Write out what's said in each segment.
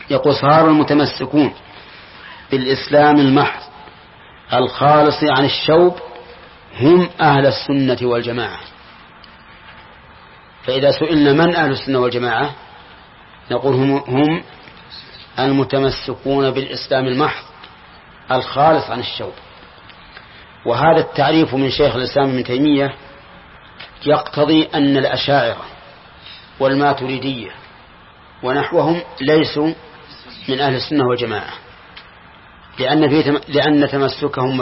يقول صار المتمسكون بالإسلام المحض الخالص عن الشوب هم أهل السنة والجماعة. فإذا سئلنا من أهل السنة والجماعة نقول هم المتمسكون بالإسلام المحض الخالص عن الشوب. وهذا التعريف من شيخ الإسلام ابن تيمية يقتضي أن الأشاعرة والماتريدية ونحوهم ليسوا من أهل السنة والجماعة، لأن تمسكهم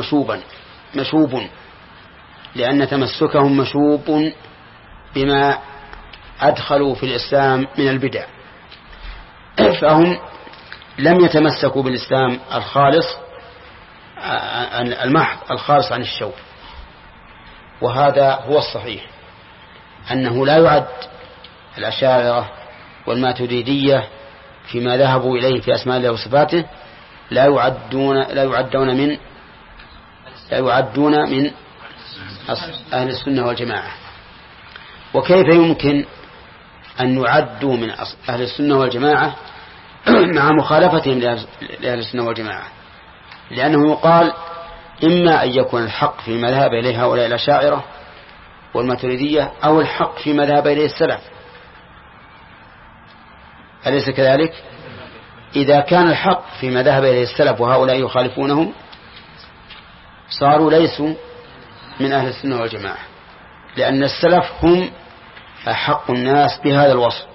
مشوب بما أدخلوا في الإسلام من البدع، فهم لم يتمسكوا بالإسلام الخالص المحض الخالص عن الشوب. وهذا هو الصحيح، أنه لا يعد الأشاعرة والماتريدية فيما ذهبوا إليه في أسماء الله وصفاته لا يعدون من أهل السنة والجماعة. وكيف يمكن أن يعدوا من أهل السنة والجماعة مع مخالفتهم لأهل السنة والجماعة؟ لأنه يقال إما أن يكون الحق فيما ذهب إليه هؤلاء الأشاعرة والماتريدية أو الحق فيما ذهب إليه السلف، أليس كذلك؟ إذا كان الحق فيما ذهب إليه السلف وهؤلاء يخالفونهم صاروا ليسوا من أهل السنة والجماعة، لأن السلف هم أحق الناس بهذا الوصف.